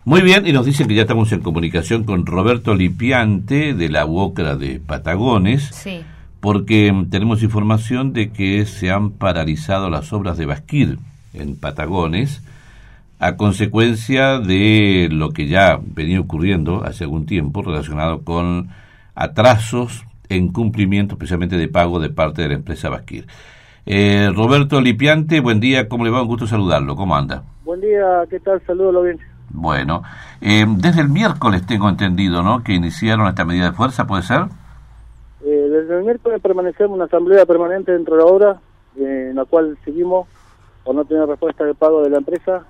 Muy bien, y nos dicen que ya estamos en comunicación con Roberto Lipiante de la UOCRA de Patagones, Sí. porque tenemos información de que se han paralizado las obras de Basquir en Patagones a consecuencia de lo que ya venía ocurriendo hace algún tiempo relacionado con atrasos en cumplimiento especialmente de pago de parte de la empresa Basquir. Roberto Lipiante, buen día, ¿cómo le va? Un gusto saludarlo, ¿cómo anda? Buen día, ¿qué tal? Saludos, bien. Bueno, desde el miércoles tengo entendido, ¿no?, que iniciaron esta medida de fuerza, ¿puede ser? Desde el miércoles permanecemos en una asamblea permanente dentro de la obra, en la cual seguimos por no tener respuesta de pago de la empresa.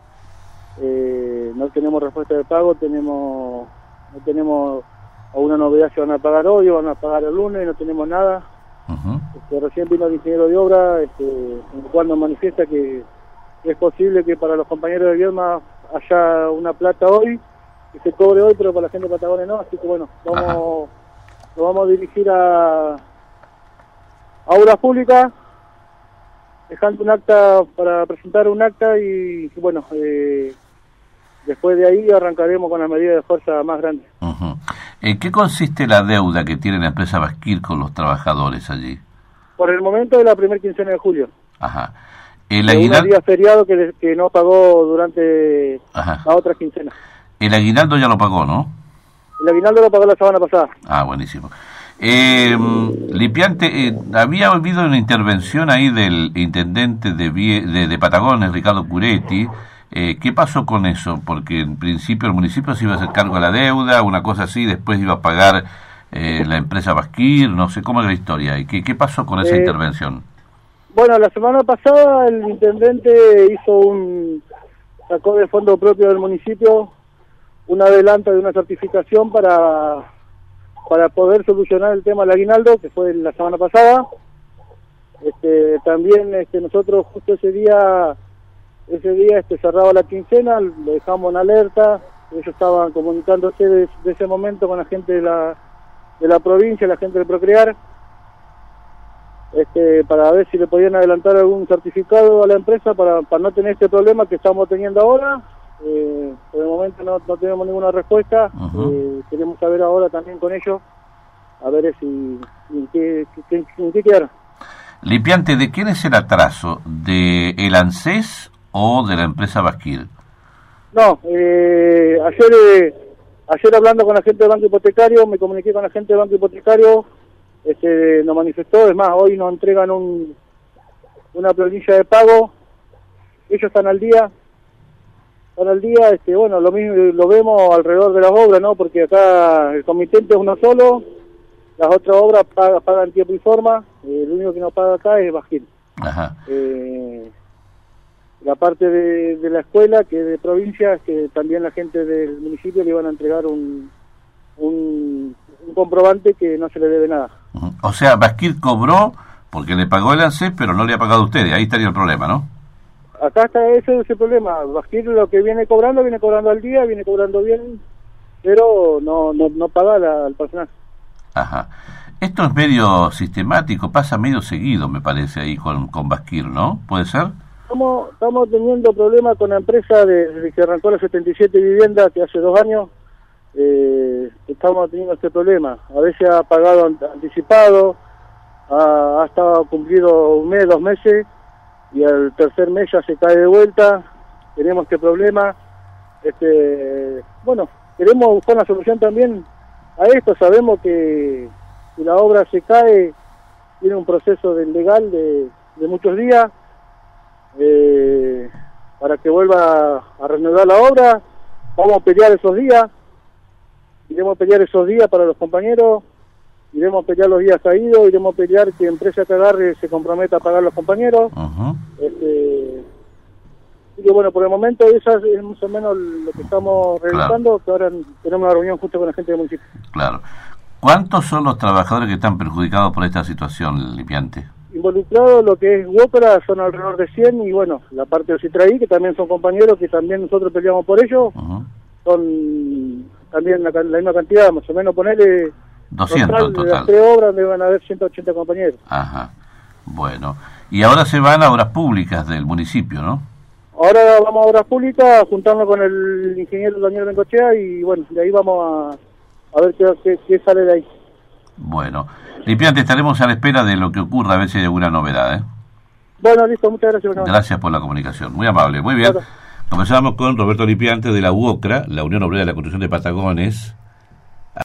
No tenemos respuesta de pago, no tenemos alguna novedad si van a pagar hoy o van a pagar el lunes, no tenemos nada. Recién vino el ingeniero de obra, en el cual nos manifiesta que es posible que para los compañeros de Viedma haya una plata hoy, que se cobre hoy, pero para la gente de Patagones no, así que bueno, nos vamos a dirigir a Obras Públicas, dejando un acta para presentar un acta y bueno, después de ahí arrancaremos con las medidas de fuerza más grandes. ¿En qué consiste la deuda que tiene la empresa Basquir con los trabajadores allí? Por el momento de la primera quincena de julio. Ajá. El unos días feriados que no pagó durante la otra quincena. El aguinaldo ya lo pagó, ¿no? El aguinaldo lo pagó la semana pasada. Ah, buenísimo. Lipiante, había habido una intervención ahí del intendente de Patagones, Ricardo Curetti. ¿Qué pasó con eso? Porque en principio el municipio se iba a hacer cargo de la deuda, una cosa así, después iba a pagar la empresa Basquir, no sé cómo es la historia. ¿Y qué pasó con esa intervención? Bueno, la semana pasada el intendente sacó de fondo propio del municipio un adelanto de una certificación para poder solucionar el tema del aguinaldo, que fue la semana pasada. También nosotros justo ese día cerraba la quincena, lo dejamos en alerta, ellos estaban comunicándose de ese momento con la gente de la provincia, la gente de Procrear, para ver si le podían adelantar algún certificado a la empresa para no tener este problema que estamos teniendo ahora. Por el momento no tenemos ninguna respuesta. Queremos saber ahora también con ellos, a ver en qué quedaron. Lipiante, ¿de quién es el atraso? ¿De el ANSES o de la empresa Basquir? No, ayer hablando con la gente del Banco Hipotecario, me comuniqué con la gente del Banco Hipotecario, nos manifestó, es más, hoy nos entregan una planilla de pago, ellos están al día, bueno, lo mismo lo vemos alrededor de las obras, ¿no? Porque acá el comitente es uno solo, las otras obras pagan tiempo y forma, el único que no paga acá es Basquir. La parte de la escuela, que es de provincia, que también la gente del municipio le iban a entregar un comprobante que no se le debe nada. O sea, Basquir cobró porque le pagó el ANSES, pero no le ha pagado a ustedes, ahí estaría el problema, ¿no? Acá está ese problema. Basquir lo que viene cobrando al día, viene cobrando bien, pero no paga al personal. Esto es medio sistemático, pasa medio seguido, me parece, ahí con Basquir, ¿no? ¿Puede ser? Estamos teniendo problemas con la empresa desde que arrancó las 77 viviendas, que hace 2 años, estamos teniendo este problema. A veces ha pagado anticipado, ha estado cumplido 1 mes, 2 meses, y al tercer mes ya se cae de vuelta. Tenemos este problema. Bueno, queremos buscar una solución también a esto. Sabemos que si la obra se cae, tiene un proceso legal de muchos días, para que vuelva a reanudar la obra. Vamos a pelear esos días, iremos a pelear esos días para los compañeros, iremos a pelear los días caídos, iremos a pelear que empresa que agarre se comprometa a pagar los compañeros. Así que bueno, por el momento eso es más o menos lo que estamos realizando, que ahora tenemos una reunión justo con la gente del municipio. Claro. ¿Cuántos son los trabajadores que están perjudicados por esta situación, Lipiante? Involucrados, lo que es UOCRA, son alrededor de 100, y bueno, la parte de Citraí, que también son compañeros, que también nosotros peleamos por ellos, son también la misma cantidad, más o menos, ponerle 200 en total. De las 3 obras donde van a haber 180 compañeros. Bueno, y ahora se van a obras públicas del municipio, ¿no? Ahora vamos a Obras Públicas, juntarnos con el ingeniero Daniel Bengochea y bueno, de ahí vamos a ver qué sale de ahí. Bueno, Limpiante, estaremos a la espera de lo que ocurra, a ver si hay alguna novedad, ¿eh? Bueno, listo, muchas gracias. Gracias por la comunicación, muy amable, muy bien. Claro. Conversamos con Roberto Limpiante de la UOCRA, la Unión Obrera de la Construcción de Patagones,